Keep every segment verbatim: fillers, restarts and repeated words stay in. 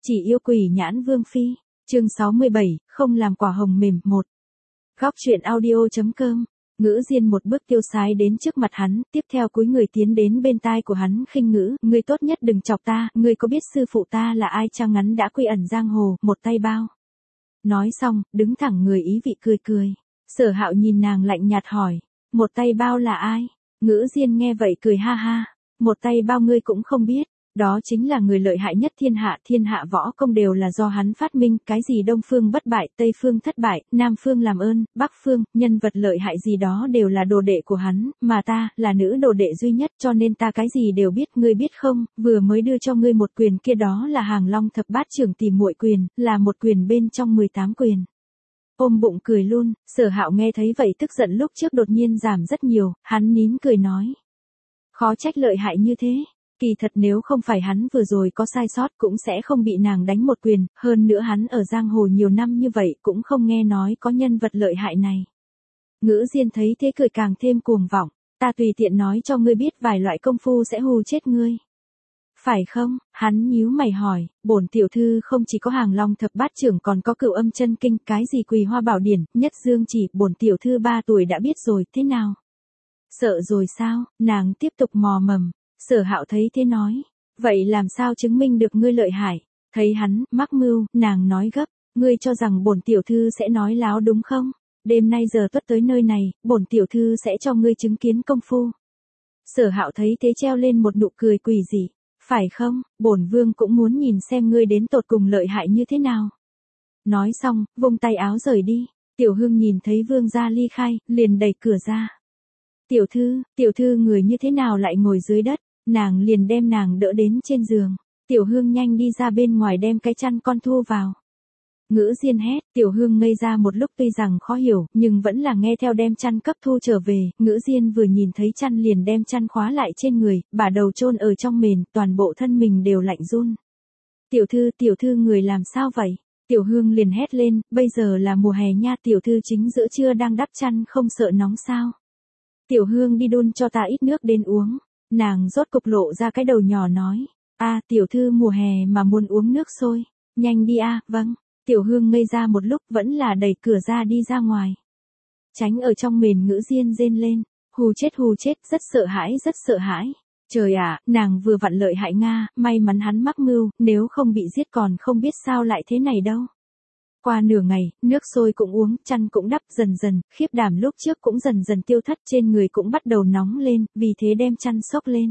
chỉ yêu quỷ nhãn vương phi. Chương sáu mươi bảy, không làm quả hồng mềm. Một. Góc truyện audio.com. Ngữ Diên một bước tiêu sái đến trước mặt hắn, tiếp theo cúi người tiến đến bên tai của hắn khinh ngữ, ngươi tốt nhất đừng chọc ta, ngươi có biết sư phụ ta là ai chăng? Ngắn đã quy ẩn giang hồ, một tay bao. Nói xong, đứng thẳng người ý vị cười cười. Sở Hạo nhìn nàng lạnh nhạt hỏi, một tay bao là ai? Ngữ Diên nghe vậy cười ha ha, một tay bao ngươi cũng không biết. Đó chính là người lợi hại nhất thiên hạ, thiên hạ võ công đều là do hắn phát minh, cái gì Đông Phương bất bại, Tây Phương thất bại, Nam Phương làm ơn, Bắc Phương, nhân vật lợi hại gì đó đều là đồ đệ của hắn, mà ta, là nữ đồ đệ duy nhất cho nên ta cái gì đều biết, ngươi biết không, vừa mới đưa cho ngươi một quyền kia đó là Hàng Long thập bát trưởng tỷ muội quyền, là một quyền bên trong mười tám quyền. Ôm bụng cười luôn, Sở Hạo nghe thấy vậy tức giận lúc trước đột nhiên giảm rất nhiều, hắn nín cười nói. Khó trách lợi hại như thế. Kỳ thật nếu không phải hắn vừa rồi có sai sót cũng sẽ không bị nàng đánh một quyền, hơn nữa hắn ở giang hồ nhiều năm như vậy cũng không nghe nói có nhân vật lợi hại này. Ngữ Diên thấy thế cười càng thêm cuồng vọng, ta tùy tiện nói cho ngươi biết vài loại công phu sẽ hù chết ngươi. Phải không? Hắn nhíu mày hỏi, bổn tiểu thư không chỉ có Hàng Long thập bát trưởng còn có Cửu Âm chân kinh, cái gì Quỳ Hoa Bảo Điển, Nhất Dương chỉ, bổn tiểu thư ba tuổi đã biết rồi, thế nào? Sợ rồi sao? Nàng tiếp tục mò mầm. Sở Hạo thấy thế nói, vậy làm sao chứng minh được ngươi lợi hại? Thấy hắn mắc mưu, nàng nói gấp, ngươi cho rằng bổn tiểu thư sẽ nói láo đúng không? Đêm nay giờ tuất tới nơi này, bổn tiểu thư sẽ cho ngươi chứng kiến công phu. Sở Hạo thấy thế treo lên một nụ cười quỷ dị, phải không? Bổn vương cũng muốn nhìn xem ngươi đến tột cùng lợi hại như thế nào. Nói xong, vung tay áo rời đi. Tiểu Hương nhìn thấy vương gia ly khai, liền đẩy cửa ra. Tiểu thư, tiểu thư người như thế nào lại ngồi dưới đất? Nàng liền đem nàng đỡ đến trên giường. Tiểu Hương nhanh đi ra bên ngoài đem cái chăn con thu vào. Ngữ Diên hét, Tiểu Hương ngây ra một lúc tuy rằng khó hiểu, nhưng vẫn là nghe theo đem chăn cấp thu trở về. Ngữ Diên vừa nhìn thấy chăn liền đem chăn khóa lại trên người, bả đầu chôn ở trong mền, toàn bộ thân mình đều lạnh run. Tiểu thư, tiểu thư người làm sao vậy? Tiểu Hương liền hét lên, bây giờ là mùa hè nha, tiểu thư chính giữa trưa đang đắp chăn không sợ nóng sao? Tiểu Hương đi đun cho ta ít nước đến uống. Nàng rốt cục lộ ra cái đầu nhỏ nói, a tiểu thư mùa hè mà muốn uống nước sôi, nhanh đi a. Vâng. Tiểu Hương ngây ra một lúc vẫn là đẩy cửa ra đi ra ngoài. Tránh ở trong mền. Ngữ Diên rên lên, hù chết hù chết, rất sợ hãi rất sợ hãi. Trời ạ, nàng vừa vặn lợi hại Nga, may mắn hắn mắc mưu, nếu không bị giết còn không biết sao lại thế này đâu. Qua nửa ngày, nước sôi cũng uống, chăn cũng đắp, dần dần, khiếp đảm lúc trước cũng dần dần tiêu thất, trên người cũng bắt đầu nóng lên, vì thế đem chăn xốc lên.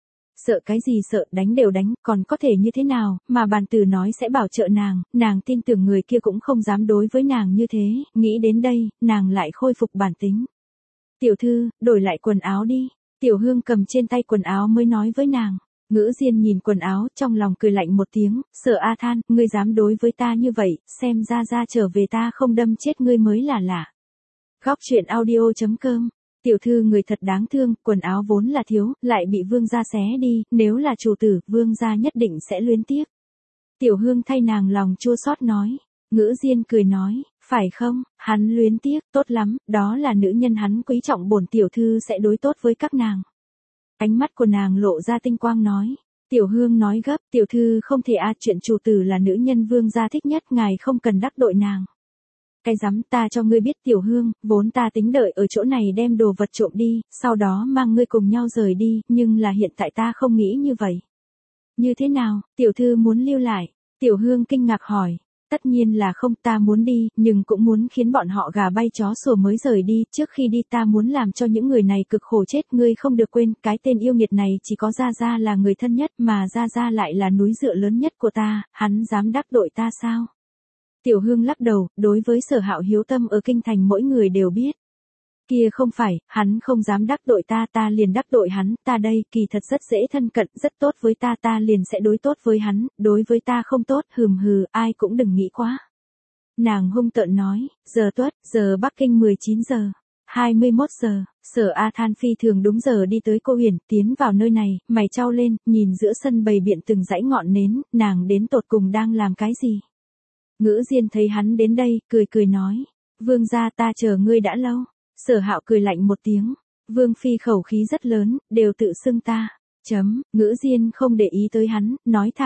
Sợ cái gì sợ, đánh đều đánh, còn có thể như thế nào, mà bàn tử nói sẽ bảo trợ nàng, nàng tin tưởng người kia cũng không dám đối với nàng như thế, nghĩ đến đây, nàng lại khôi phục bản tính. Tiểu thư, đổi lại quần áo đi. Tiểu Hương cầm trên tay quần áo mới nói với nàng. Ngữ Diên nhìn quần áo, trong lòng cười lạnh một tiếng, Sở A Than, ngươi dám đối với ta như vậy, xem ra ra trở về ta không đâm chết ngươi mới là lạ. Góc truyện audio.com. Tiểu thư người thật đáng thương, quần áo vốn là thiếu, lại bị vương gia xé đi, nếu là chủ tử, vương gia nhất định sẽ luyến tiếc. Tiểu Hương thay nàng lòng chua xót nói. Ngữ Diên cười nói, phải không, hắn luyến tiếc, tốt lắm, đó là nữ nhân hắn quý trọng, bổn tiểu thư sẽ đối tốt với các nàng. Ánh mắt của nàng lộ ra tinh quang nói. Tiểu Hương nói gấp, tiểu thư không thể a, chuyện chủ tử là nữ nhân vương gia thích nhất, ngài không cần đắc tội nàng. Cái rắm, ta cho ngươi biết Tiểu Hương, vốn ta tính đợi ở chỗ này đem đồ vật trộm đi, sau đó mang ngươi cùng nhau rời đi, nhưng là hiện tại ta không nghĩ như vậy. Như thế nào, tiểu thư muốn lưu lại? Tiểu Hương kinh ngạc hỏi. Tất nhiên là không, ta muốn đi, nhưng cũng muốn khiến bọn họ gà bay chó sủa mới rời đi, trước khi đi ta muốn làm cho những người này cực khổ chết, ngươi không được quên, cái tên yêu nghiệt này chỉ có Gia Gia là người thân nhất, mà Gia Gia lại là núi dựa lớn nhất của ta, hắn dám đắc tội ta sao? Tiểu Hương lắc đầu, đối với Sở Hạo hiếu tâm ở kinh thành mỗi người đều biết. Kia không phải, hắn không dám đắc tội ta, ta liền đắc tội hắn, ta đây, kỳ thật rất dễ thân cận, rất tốt với ta, ta liền sẽ đối tốt với hắn, đối với ta không tốt, hừm hừ, ai cũng đừng nghĩ quá. Nàng hung tợn nói, giờ tuất, giờ Bắc Kinh mười chín giờ, hai mươi mốt giờ, Sở A Than phi thường đúng giờ đi tới Cô Huyền, tiến vào nơi này, mày chau lên, nhìn giữa sân bày biện từng dãy ngọn nến, nàng đến tột cùng đang làm cái gì? Ngữ Diên thấy hắn đến đây, cười cười nói, vương gia ta chờ ngươi đã lâu. Sở Hạo cười lạnh một tiếng, vương phi khẩu khí rất lớn, đều tự xưng ta. Chấm, Ngữ Diên không để ý tới hắn, nói thẳng,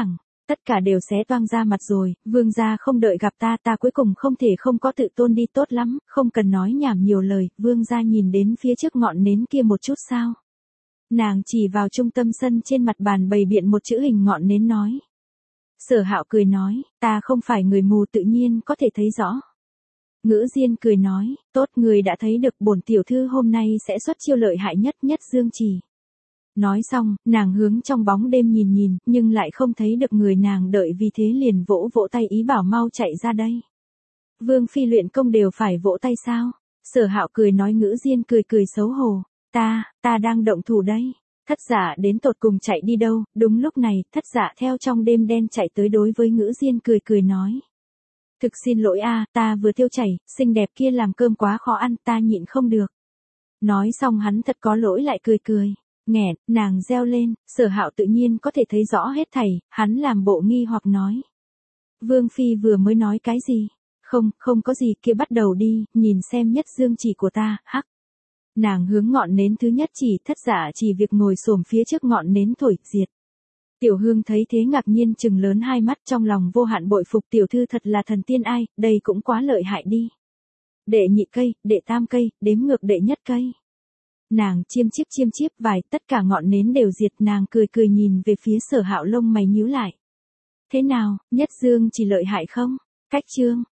tất cả đều xé toang ra mặt rồi, vương gia không đợi gặp ta, ta cuối cùng không thể không có tự tôn đi, tốt lắm, không cần nói nhảm nhiều lời, vương gia nhìn đến phía trước ngọn nến kia một chút sao. Nàng chỉ vào trung tâm sân trên mặt bàn bày biện một chữ hình ngọn nến nói. Sở Hạo cười nói, ta không phải người mù, tự nhiên có thể thấy rõ. Ngữ Diên cười nói, tốt, người đã thấy được, bổn tiểu thư hôm nay sẽ xuất chiêu lợi hại nhất nhất Dương Chỉ. Nói xong, nàng hướng trong bóng đêm nhìn nhìn, nhưng lại không thấy được người nàng đợi, vì thế liền vỗ vỗ tay ý bảo mau chạy ra đây. Vương phi luyện công đều phải vỗ tay sao? Sở Hạo cười nói. Ngữ Diên cười cười xấu hổ, ta, ta đang động thủ đây. Thất Dạ đến tột cùng chạy đi đâu? Đúng lúc này, Thất Dạ theo trong đêm đen chạy tới, đối với Ngữ Diên cười cười nói. Thực xin lỗi a, ta vừa tiêu chảy, xinh đẹp kia làm cơm quá khó ăn, ta nhịn không được. Nói xong hắn thật có lỗi lại cười cười. Nghẹn, nàng reo lên, Sở Hạo tự nhiên có thể thấy rõ hết thảy, hắn làm bộ nghi hoặc nói. Vương phi vừa mới nói cái gì? Không, không có gì, kia bắt đầu đi, nhìn xem nhất dương chỉ của ta, hắc. Nàng hướng ngọn nến thứ nhất chỉ. Thất Dạ chỉ việc ngồi xổm phía trước ngọn nến thổi, diệt. Tiểu Hương thấy thế ngạc nhiên trừng lớn hai mắt, trong lòng vô hạn bội phục, tiểu thư thật là thần tiên ai, đây cũng quá lợi hại đi. Đệ nhị cây, đệ tam cây, đếm ngược đệ nhất cây. Nàng chiêm chiếp chiêm chiếp vài, tất cả ngọn nến đều diệt, nàng cười cười nhìn về phía Sở Hạo, lông mày nhíu lại. Thế nào, nhất dương chỉ lợi hại không? Cách chương.